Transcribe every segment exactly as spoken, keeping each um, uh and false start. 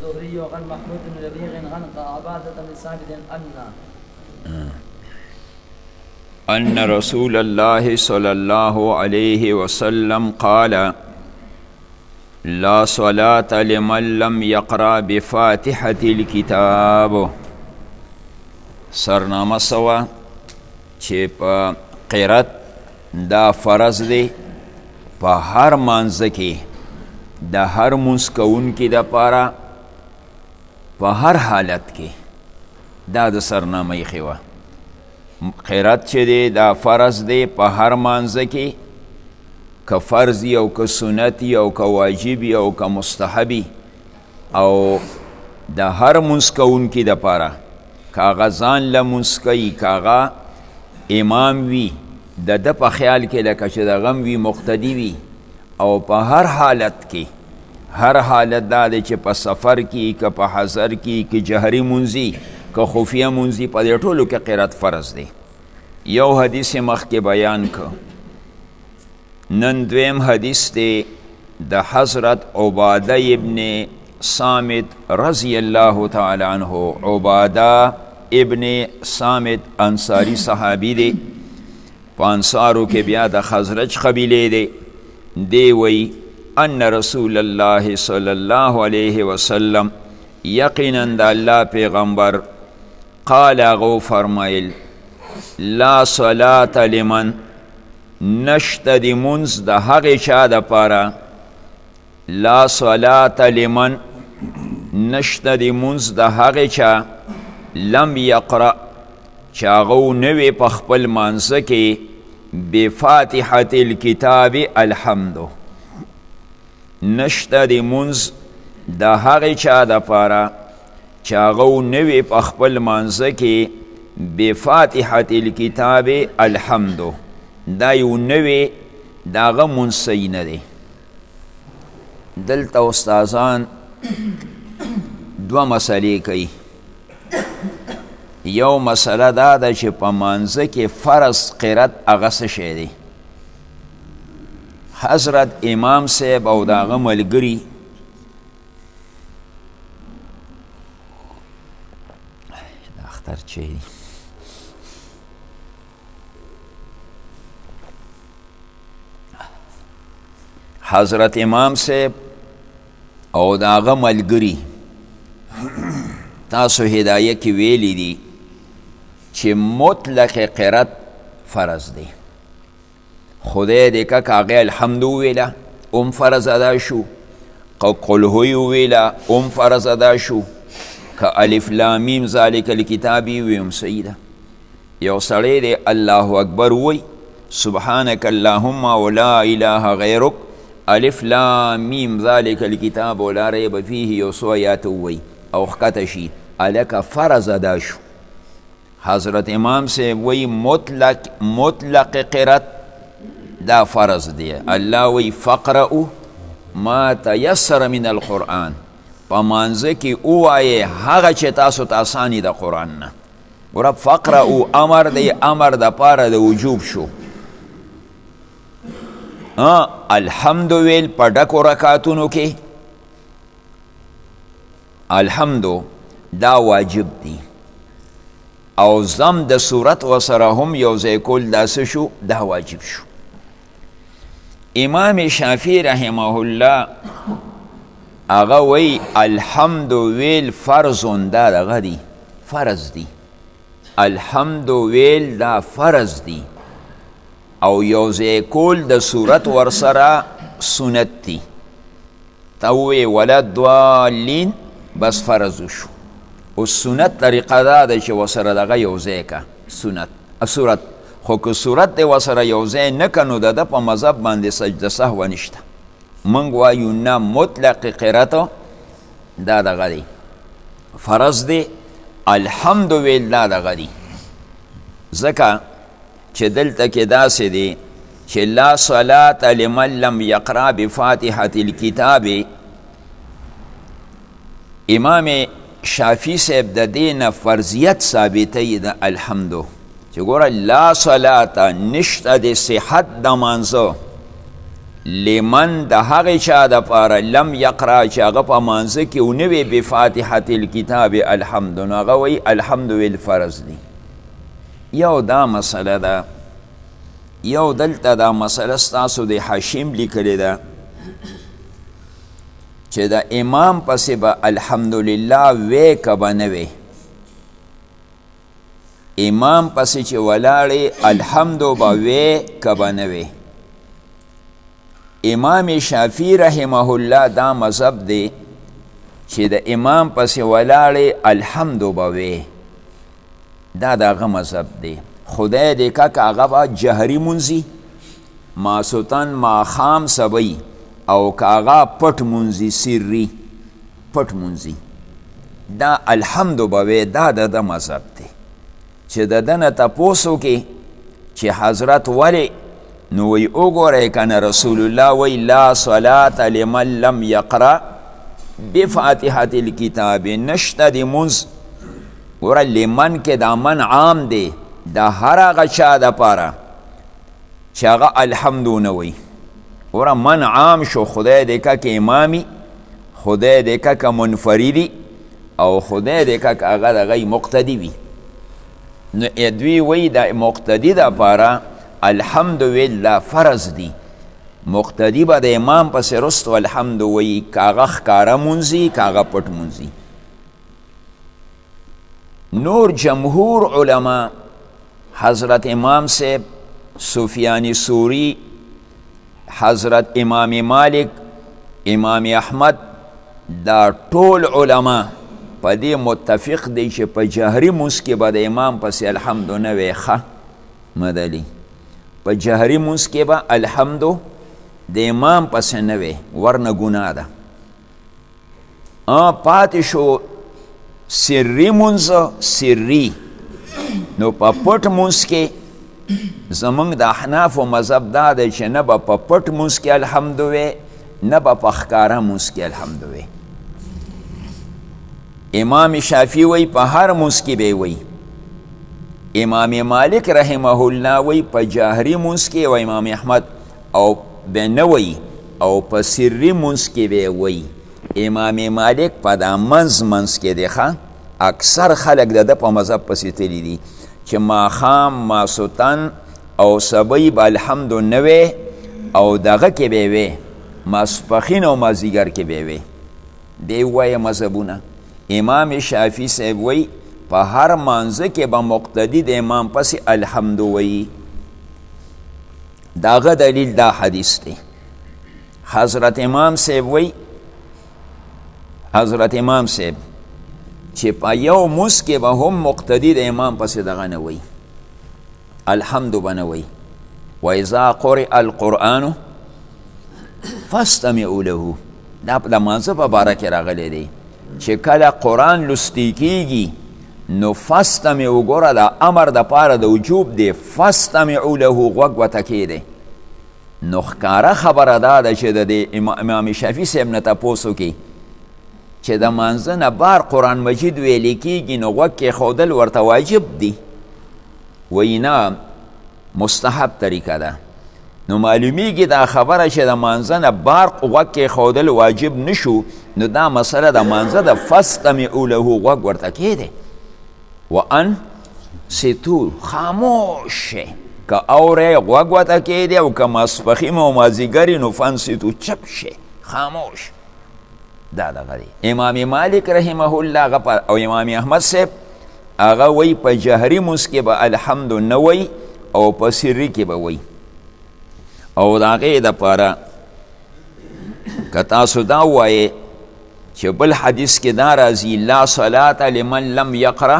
الزهري وقال محمود بن ربيع عن عبادة بن ثابت أن أن رسول الله صلى الله عليه وسلم قال لا صلاة لمن لم يقرأ بفاتحة الكتاب. سرنامه سوا چې په قرات دا فرض دی په هر مانځه کې د هر مونځ کوونکي دپاره په هر حالت کې دا د سرنامه ایښې وه. قرات چې دی دا فرض دی په هر مانځه کې، که فرض وي او که سنت وي او که واجب وي او که مستحبي، او د هر مونځ کوونکي دپاره که هغه ځان له مونځ کوي، که هغه امام وي د ده په خیال کې لکه چې د غم وي مقتدي وي، او په هر حالت کې هر حالت دا دی چې په سفر کې که په حضر کې که جهري مونځي که خفیه مونځي په دې ټولو کې قرات فرض دی. یو حدیث مخکې بیان که. نن دویم حدیث دی د حضرت عباده ابن صامت رضی الله تعالی عنه. عباده ابن صامت انصاری صحابی دی، په انصارو کې بیا د خزرج قبیله دی. دی وی ان رسول الله صلی الله علیه وسلم یقینا د الله پیغمبر قال غو فرمایل لا صلاة لمن نشته د مونځ د هغې چا دپاره لا صلاة لمن نشته د مونځ د هغې چا لم یقرأ چې هغه ونه وي په خپل مانځه کې بفاتحة الکتاب الحمدو. نشته د مونځ د هغې چا دپاره چې هغه ونه وي په خپل مانځه کې بفاتحة الکتاب الحمدو. دا یو نوی د هغه مونځ صحیح نه دی. دلته استادان دوه مسلې کوي. یو مسله دا ده چې په مانځه کې فرض قرات هغه څه شی دی. حضرت امام صاحب او د هغه ملګري د اختر چی دی حضرت امام صاحب او د هغه ملګري تاسو هدایه کې ویلی دي چې مطلق قرات فرض دی. خدای دې که هغې الحمد وویله ام فرض ادا شو، که قل هوی وویله ام فرض ادا شو، که الف لامیم ذالک الکتاب وی ام صحیح ده. یو سړی دی الله اکبر وی سبحانک اللهم ولا اله غیرک الف لام میم ذالک الکتاب ولا ریب فیه یو څو آیات ووی او ښکته شي هلکه فرض ادا شو. حضرت امام صاحب وی مطلق مطلق قرات دا فرض دی. الله وی فقرأو ما تیسر من القرآن. په مانځه کې ووایې هغه چې تاسو ته اساني د قرآن نه. ګوره فقرأو امر دی، امر د پاره د وجوب شو. الحمد ویل په ډکو رکعتونو کې الحمدو دا واجب دی، او ضم د صورت وسره هم یو ځای کول دا څه شو دا واجب شو. امام شافعی رحمه الله هغه وی الحمد ویل فرضون دا دغه دی فرض دی. الحمد ویل دا فرض دی او یو ځای کول د صورت ورسره سنت دی. تا وی ولا ضالین بس فرض شو. او سنت طریقه دا ده چې ورسره دغه یو ځای که سنت صورت، خو که صورت دی ورسره یو ځای نه که نو د ده په مذهب باندې سجده سهوه نشته. موږ وایو نه مطلق قرات دا دغه دی فرض دی. الحمد ویل دا دغه دی. ځکه چې دلته کې داسې دی چې لا صلاة لمن لم یقرأ بفاتحة الکتاب. امام شافعی صاحب د دې نه فرضیت ثابتوي د الحمدو چې ګوره لا صلاة نشته د صحت د مانځه لمن د هغې چا دپاره لم یقرأ چې هغه په مانځه کې ونه وي بفاتحة الکتاب الحمد نو هغه وایي الحمد ویل فرض دی. یو دا مسله ده، یو دلته دا مسله ستاسو د حاشیم لیکلې ده چې د امام پسې به الحمدلله وی که به نه وی. امام پسې چې ولاړې الحمدو به وی که به نه وی. امام شافعی رحمه الله دا مذهب دی چې د امام پسې ولاړې الحمدو به وی، دا دغه مذهب دی. خدای دې که که هغه به جهري مونځي ماسوتن ماښام سبی او که هغه پټ مونځي سري پټ مونځي دا الحمدو به وی. دا د ده مذهب دی چې د ده نه تپوس وکړي چې حضرت ولې نو وی وګورئ کنه رسول الله وی لا صلاة لمن لم یقرأ بفاتحة الکتاب. نشته د مونځ ګوره لمن کې دا من عام دی د هر هغه چا دپاره چې هغه الحمدو نه وی. ګوره من عام شو، خدای دې که که امامي، خدای دې که که منفردي او خدای دې که که هغه دغه مقتدي وي. نو دوی وی د مقتدي دپاره الحمد ویل لا فرض دی. مقتدی به د امام پسې رستو الحمد وی، که هغه ښکاره مونځي که هغه پټ مونځي. نور جمهور علما حضرت امام صاحب، سفیان ثوری، حضرت امام مالک، امام احمد، دا ټول علما په دې متفق دی چې په جهري مونځ کې به د امام پسې الحمد نه وی. ښه مدلي په جهري مونځ کې به الحمدو د امام پسې نه وی، ورنه ګناه ده. پاتې شو سري مونځ سري. نو په پټ مونځ کې زمونږ د احنافو مذهب دا دی چې نه به په پټ مونځ کې الحمد وی نه به په ښکاره مونځ کې الحمد وی. امام شافعي وی په هر مونځ کې به وی. امام مالک رحمه الله وی په جهري مونځ کې، او امام احمد او به نه وی، او په سري مونځ کې به وی. امام مالک په دا منځ منځ کې دی. ښه اکثر خلک د ده په مذهب پسې تللي دي چې ماښام ماسوتن او سبی به الحمد نه وی او دغه کې به وی، ماسپښین او مازدیګر کې به وی. دی وایه مذهبونه. امام شافعي صاحب وی په هر مانځه کې به مقتدي د امام پسې الحمد وی. داغه دلیل دا حدیث دی. حضرت امام صاحب وی، حضرت امام صاحب چې په یو مونځ کې به هم مقتدي د امام پسې دغه نه وی، الحمد به نه وی. و اذا قرئ القرآن فاستمعوا له. دا د مانځه په باره کې راغلی دی چې کله قرآن لوستی کیږي نو فاستمعوا، ګوره دا امر د پاره د وجوب دی. فاستمعوا له غوږ ورته کیږدئ. نو ښکاره خبره دا ده چې د امام شافعي صاحب نه تپوس وکړي چې د مانځه نه بار قرآن مجید ویلی کیږي نو غوږ کیښودل ورته واجب دی. وایي نه مستحب طریقه ده. نو معلومیږي دا خبره چې د مانځه نه بار غوږ کیښودل واجب نشو، نو دا مسله د مانځه د فاستمعوا له غوږ ورته کیږدئ. وان ستو خاموش که اوره غوږ ورته کیږدئ، او که ماسپښین او مازدیګر نو فانصتو چپ شئ خاموش. دا دغه دی. امام مالک رحمه الله او امام احمد صاحب هغه وی په جهري مونځ کې به الحمد نه وی او په سري کې به وی. او د هغې دپاره که تاسو دا ووایې چې بل حدیث کې دا راځي لا صلاة لمن لم یقرأ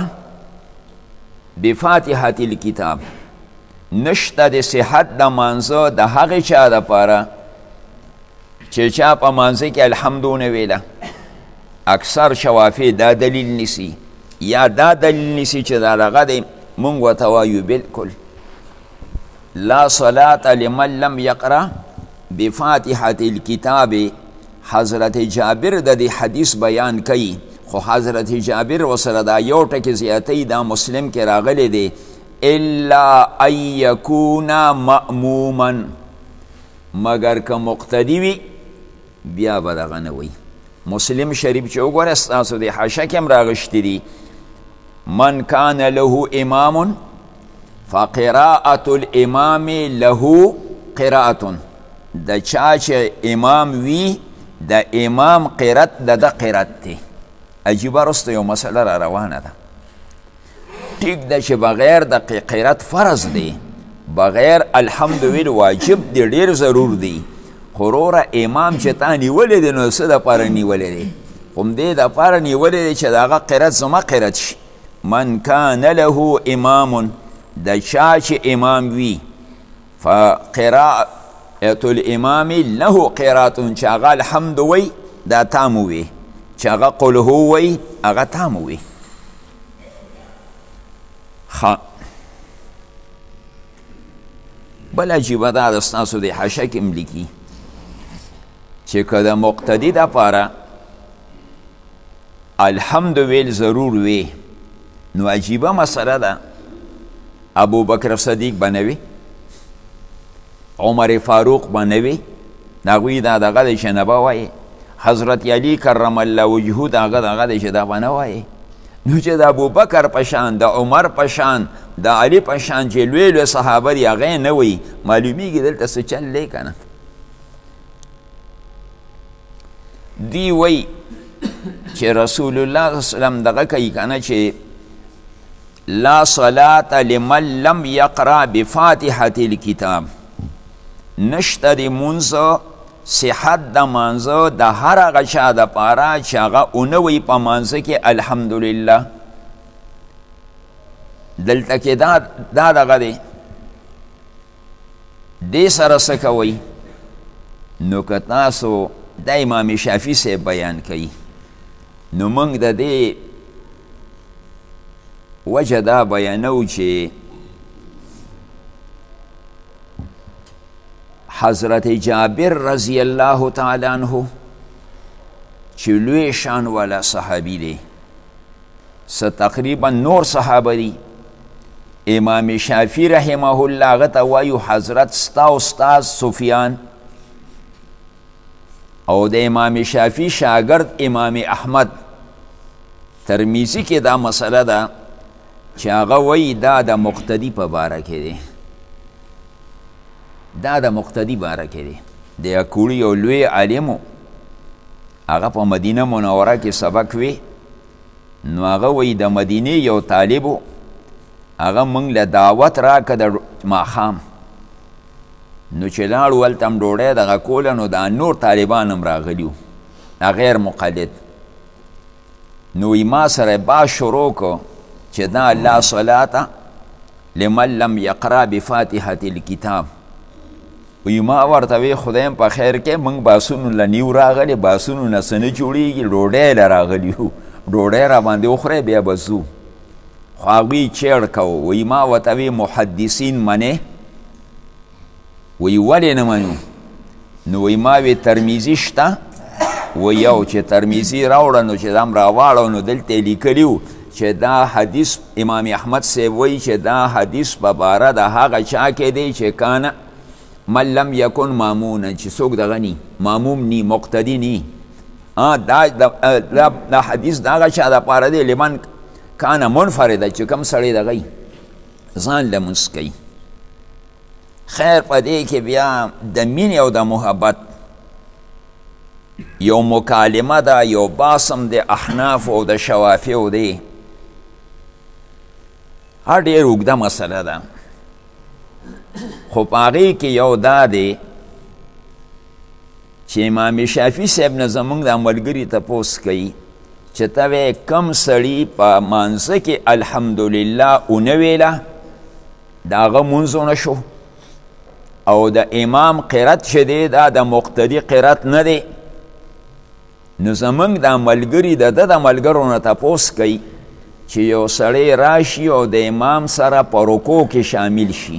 بفاتحة الکتاب. نشته د صحت د مانځه د هغې چا دپاره چې چا په مانځه کې الحمدو نه ویله. اکثر شوافع دا دلیل نیسي، یا دا دلیل نیسي چې دا دغه دی مونږ ورته وایو بلکل لا صلاة لمن لم یقرأ بفاتحة الکتاب. حضرت جابر د دې حدیث بیان کوي، خو حضرت جابر وسره دا یو ټکي زیاتی دا مسلم کې راغلی دی الا ان یکونا مأموما، مگر که مقتدی وي بیا به دغه نه وي. مسلم شریف چې وګوره ستاسو د حاشیه کې هم راغشتي دي من کان له امام فقراءة الامام له قراءة، د چا چې امام وي د امام قرت د د قرت دی. عجیبه رسته یو مسله را روانه ده. ټیک ده چې بغیر د قرت فرض دی، بغیر الحمد ویل واجب دی، ډیر ضرور دی. خو وروره امام چې تا نیولی دی نو څه دپاره نیولی دی؟ همدې دپاره نیولی دی چې د هغه قرت زما قرت شي. من کان له امام، د چا چې امام وي فقراءة الامام له قراتون، چې هغه الحمد وی دا تام وی، چې هغه قل هو وی هغه تام وی. بل عجیبه دا د ستاسو د حاشیه کې هم لیکي چې که د مقتدي دپاره الحمد ویل ضرور وی نو عجیبه مسئله ده. ابو بکر صدیق بنوي، عمر فاروق بنوي، داغوی دا دغه دی چې نه به وایي. حضرت علی کرم الله وجهه دغه دغه دی چې دا به نه وایي. نو چې د ابوبکر په شان، د عمر په شان، د علی په شان چې لوی لوی صحابه دي هغه نه وایي، معلومیږي دلته څه چل دی که نه. دی وایي چې رسول الله صلی الله علیه وسلم دغه کوي که نه چې لا صلاة لمن لم یقرأ بفاتحة الکتاب، نشته د مونځ صحت د مانځه د هر هغه چا دپاره چې هغه ونه وي په مانځه کې الحمدلله. دلته کې دا دا دغه دی، دې سره څه کوئ؟ نو که تاسو د امام شافعي صاحب بیان کوي نو موږ د دې وجه دا بیانو چې حضرت جابر رضی الله تعالی عنہ چې لوی شان والا صحابي دی، څه تقریبا نور صحابه دي. امام شافعي رحمه الله هغه ته وایو حضرت ستا استاد سفیان، او د امام شافعي شاگرد امام احمد. ترمیزی کې دا مسئله ده چې هغه وایي دا د مقتدي په باره کې دی، دا د مقتدي باره کې دی. د یکوړي یو لوی عالمو، هغه په مدینه منوره کې سبق وی، نو هغه وایي د مدینې یو طالبو هغه موږ له دعوت راکړه د ماښام، نو چې لاړو هلته هم ډوډۍ دغه کوله، نو دا نور طالبان هم راغلي وو غیر مقلد. نو وی ما سره باز شروع کو چې دا لا صلاة لمن لم یقرأ بفاتحة الکتاب. وی ما ورته وی خدایم په خیر کې موږ باسونو له نیو راغلي، باسونو نه څه نه جوړېږي، ډوډۍ له راغلي وو، ډوډۍ را باندې وخورئ بیا به ځو. خو هغوی چیړ کوو. وی ما ورته وی محدثین منې؟ وی ولې نه منو؟ نو وی ما وی ترمیزي شته؟ وی یو چې ترمیزي راوړه نو چې دم راواړو نو دلته یې لیکلي وو چې دا حدیث امام احمد صاحب وایي چې دا حدیث په باره د هغه چا کې دی چې کانه من لم یکن مامونا، چې څوک دغه نی ماموم نی مقتدی نی. دا دا حدیث د هغه چا دپاره دی لمن کانه منفرده، چې کوم سړی دغه ځان لمونځ کوي. خیر په دې کې بیا د مینې او د محبت یو مکالمه ده، یو باسم د احناف او د شوافیو دی. هر ډېر اوږده مسله ده، خو په هغې کې یو دا دی چې امام شافعي صاحب نه زموږ د ملګري تپوس کوي چې ته وی کم سړي په مانځه کې الحمدلله ونه ویله د هغه مونځ ونه شو، او د امام قرت چې دی دا د مقتدي قرت نه دی. نو زمونږ د ملګري د ده د ملګرو نه تپوس کوي چې یو سړی راشي او د امام سره په رکوع کې شامل شي،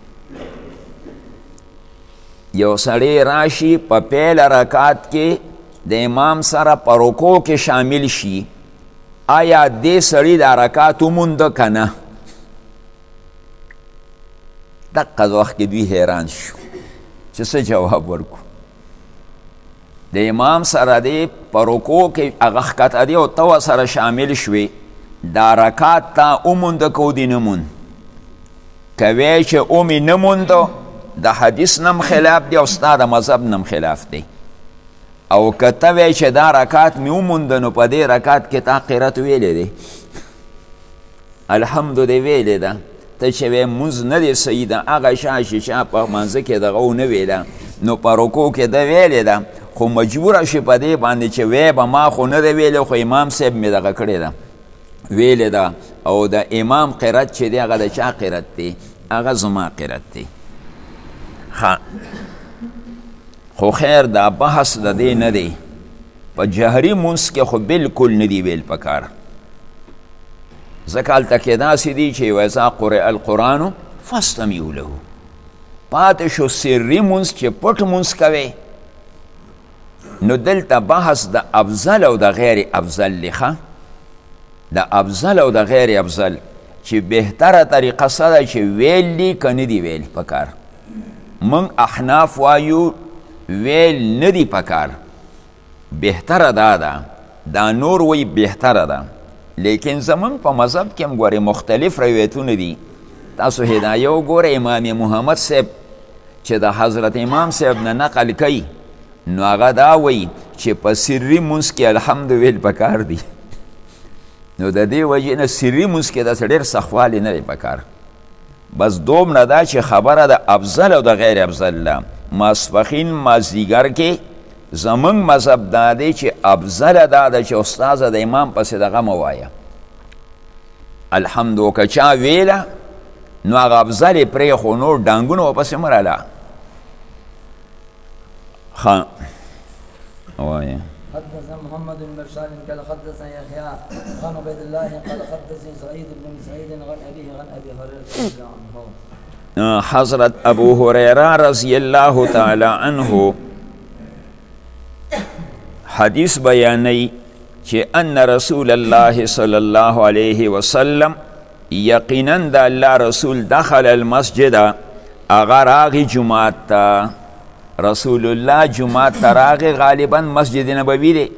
یو سړی راشي په پیل رکعت کې د امام سره په رکوع کې شامل شي، آیا دې سړی د رکعت ومونده که نه؟ دقه وخت کې دوی حیران شو چې څه جواب ورکو. د امام سره دی په رکوع کې هغه ښکته دی او ته سره شامل شوې، دا رکات تا ومونده که ودې نه موند. که وی چې اومې نه موندو د حدیث نم خلاف دی او ستا د مذهب نم خلاف دی. او که ته وی چې دا رکات مې ومونده نو په دې رکات کې تا قرت ویلی دی، الحمدو دی ویلی ده. ته چې وی مونځ نه دی صحیح ده، هغه شا چې شا په منځه کې دغه ونه ویله نو په رکوع کې ده ویلی ده، خو مجبوره شي په دې باندې چې وی به ما خو نه دی ویلی، خو امام صاحب مې دغه کړې ده ویلی ده. او د امام قرت چې دی هغه د چا قرت دی؟ هغه زما قرت دی. خو خیر دا بحث د دې نه دی، په جهري مونځ کې خو بالکل نه دی ویل پکار. ځکه هلته کې داسې دي چې وإذا قرئ القرآن فاستمعوا له. پاتې شو سري مونځ چې پټ مونځ کوي، نو دلته بحث د افضل او د غیر افضل لیخه، د افضل او د غیر افضل چې بهتره طریقه څه ده چې ویل دي که نه دي ویل پکار. من احناف وایو ویل نه دي پکار، بهتره دا ده. دا نور وی بهتره ده، لیکن زمون په مذهب کې هم ګورې مختلف روایتونه دي. تاسو هدایه وګورئ، امام محمد صاحب چې د حضرت امام صاحب نه نقل کوي نو هغه دا وی چې په سري مونځ کې الحمد ویل پکار دی. نو د دې وجې نه سري مونځ کې داسې ډېر سخوالی نه دی پکار. بس دومره دا چې خبره د افضل او د غیر افضل ده. ماسپښین مازدیګر کې زمونږ مذهب دا دی چې افضل دا ده چې استاذه د امام پسې دغه مه وایه، الحمدو که چا ویله نو هغه افضل یې پرېښو، نور ډانګونه ورپسې مه راله. ښه وایه. حدثنا محمد بن بشار قال حدثنا يحيى عن عبيد الله قال حدثني سعيد بن سعيد عن ابيه عن ابي هريره رضي الله عنه. حضرت ابو هريره رضی الله تعالی عنه حدیث بیانی چې ان رسول الله صلی الله علیه وسلم یقینا د الله رسول دخل المسجد، اغا راغی جماعت تا. رسول الله جماعت تا راغی، غالبا مسجد نبوی دی.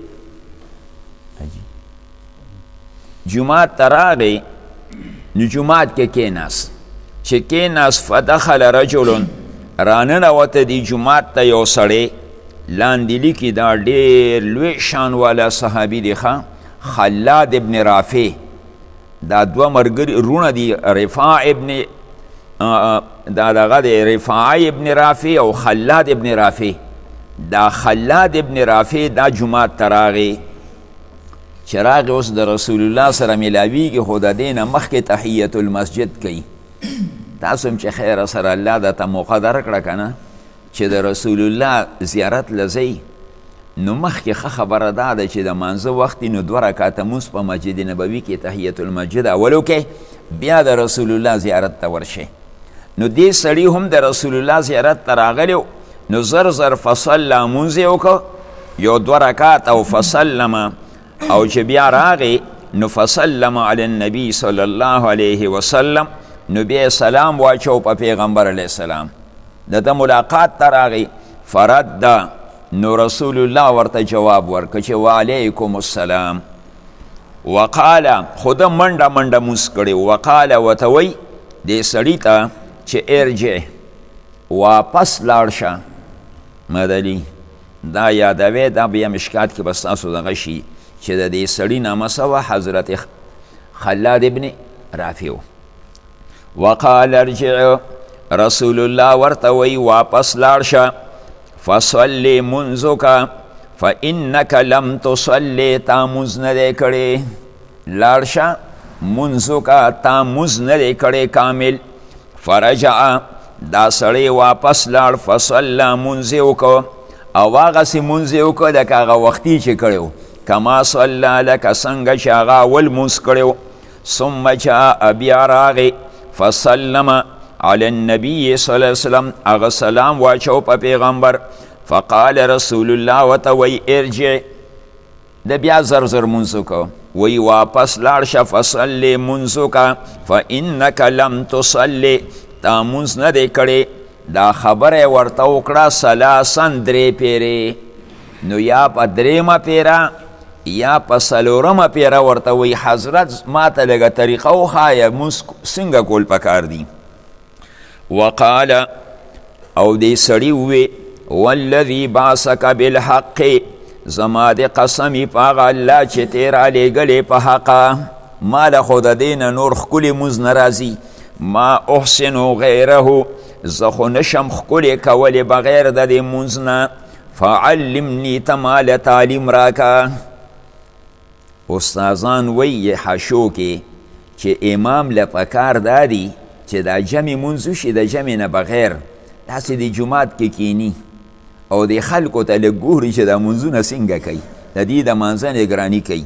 جماعت تا راغی نو جماعت کې کیناس، چې کیناس فدخل رجل، راننوت دی جماعت تا یو سړی، لاندې لیکي دا ډېر لوی شان والا صحابي دی ښه، خلاد ابن رافع. دا دوه ملګري رونه دي، رفاع ابن دا دغه دی رفاعی ابن رافع او خلاد ابن رافع. دا خلاد ابن رافع دا جماعت ته راغی، چې راغی اوس د رسول الله سره میلاویږي، خو د دې نه مخکې تحیت المسجد کوي. تاسو هم چې خیر سره الله درته موقع درکړه که نه چې د رسول الله زیارت لځئ، نو مخکې ښه خبره دا ده چې د مانځه وخت نو دوه رکاته مونځ په مسجد نبوي کې تحیت المسجد اولو کې، بیا د رسول الله زیارت ته ورشئ. نو دې سړي هم د رسول الله زیارت ته راغلی، نو زر زر فصله مونځ یې وکړه یو دوه رکات، او فسلم، او چې بیا راغی نو فسلم علی النبی صلی الله علیه وسلم، نو بیا سلام واچو په پیغمبر علیه السلام. د ده ملاقات ته راغی، فرد ده، نو رسول الله ورته جواب ورکړه چې وعلیکم السلام. وقاله، خو ده منډه منډه مونځ کړی، وقاله ورته وی دې سړي ته چې ارجع، واپس لاړ شه. مدلي دا یادوي، دا بیا مشکات کې به ستاسو دغه شي چې د دې سړي نامه څه وه؟ حضرت خلاد ابن رافع. وقال ارجع، رسول الله ورته وی واپس لاړ شه، فصلی منځک فانک لم تصلی، تا مونځ نه دی کړی، لاړ شه منځک، تا مونځ نه دی کړی کامل. فرجع، دا سړی واپس لاړ، فصلی مونځ یې وکړه، او هغسې مونځ یې وکړه لکه هغه وختي چې کړی و، کما صلی، لکه څنګه چې هغه اول مونځ کړی و. ثم جاء، بیا راغی، فسلم علی النبی صلی الله علیه وسلم، هغه سلام واچو په پیغمبر. فقال رسول الله ورته وی ارجع، د بیا زر زر مونځ وکړه، وی واپس لاړ شه، فصلی مونځ وکړه، فانک لم تصلی، تا مونځ نه دی کړی، دا خبره ورته وکړه سلاسن درې پیرې نو یا په درېمه پیره یا په څلورمه پیره ورته وی حضرت ما ته لږه طریقه وښایه مونځ څنګه کول پکار دي وقال او دې سړي ووی والذي بعثک بالحق زما د قسمي په هغه الله چې تې رالیږلې په حقه ما له خو د دې نه نور ښکلې مونځ نه راځي ما احسنو غیره زه خو نشم ښکلې کولې بغیر د دې مونځ نه فعلمني ته ماله تعلیم راکه استازان وی حشو کې چې امام له پکار دا دی چې دا جمع مونځ وشي د جمع نه بغیر داسې د جومات کې کینی او د خلکو ته لږ ګوري چې دا مونځونه څنګه کوي د دې د مانځه نګراني کوي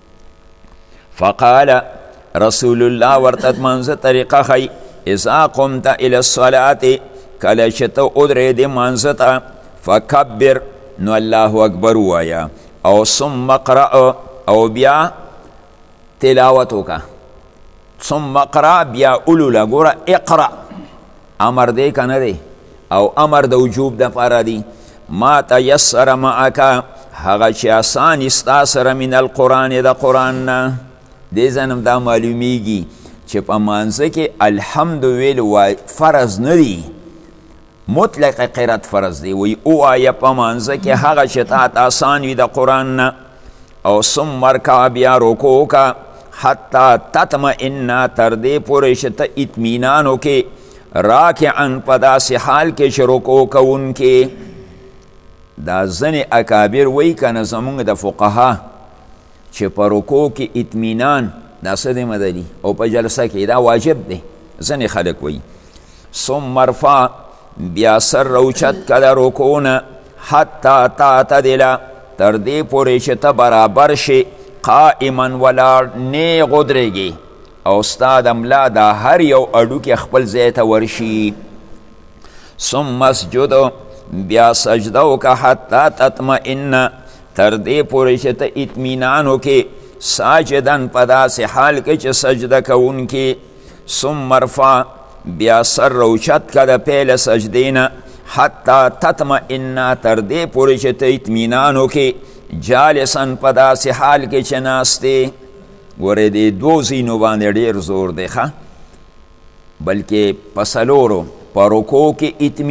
فقال رسول الله ورته مانځه طریقه ښیي اذا قمت الى الصلاة کله چې ته ودرېدې مانځه ته فکبر نو الله اکبر ووایه او ثم اقرأ او بیا تلاوت وکړه ثم اقرأ بیا اولوله ګوره اقرأ امر دی که نه دی او امر د وجوب دپاره دی ما تیسر معک هغه چې اسان ستا سره من القرآن د قرآن نه دې ځنم دا معلومیږي چې په مانځه کې الحمد ویل فرض نه دی مطلق قرات فرض دی وی اوایه په مانځه کې هغه چې تا ته آسان وي د قرآن نه او ثم ارکع بیا رکوع کا حتی تطمئن تر دې پورې چې ته اطمینان وکې راکعا په داسې حال کې چې رکوع کوونکې دا ځینې اکابر وی که نه زمونږ د فقها چې په رکوع کې اطمینان دا څه دی مدلي او په جلسه کې دا واجب دی ځینې خلک وی ثم ارفع بیا سر روچت که د رکوع نه حتی تعتدله تر دې پورې چې ته برابر شي قائما ولاړ نیغ ودرېږي او ستا د ملا دا هر یو اډوکې خپل ځای ته ورشي ثم اسجد بیا سجده وکړه حتی تطمئن تر دې پورې چې ته اطمینان وکې ساجدن په داسې حال کې چې سجده کوونکې ثم ارفع بیا سر روچت که د پیل سجدې نه حتی تطمئن تر دې پورې چې ته اطمینان وکې جالسن په داسې حال کې چې ناستې ګورې دې دوو ځینو باندې ډېر زور دی ښه بلکې په څلورو په رکوع کې اطمینان